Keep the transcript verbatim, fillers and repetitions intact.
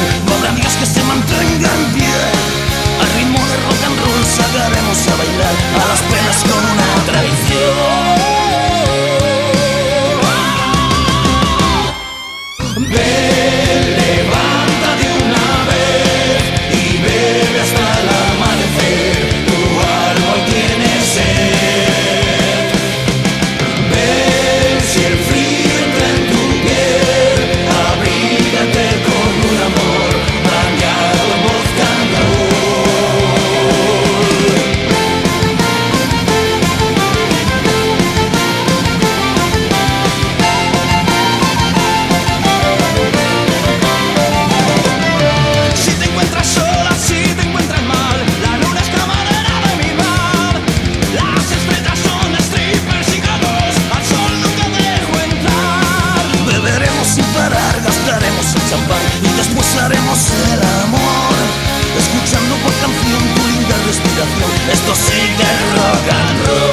canción. Podrá Dios que se mantenga en pie. Al ritmo de rock and roll sacaremos a bailar a las penas con una tradición. Ven, levántate una vez y bebe hasta el amanecer. Tu alma hoy tiene sed. Ven, si el frío entra en tu piel, abrígate con un amor bañado en vodka and y después haremos el amor, escuchando por canción tu linda respiración. Esto sigue rock and roll.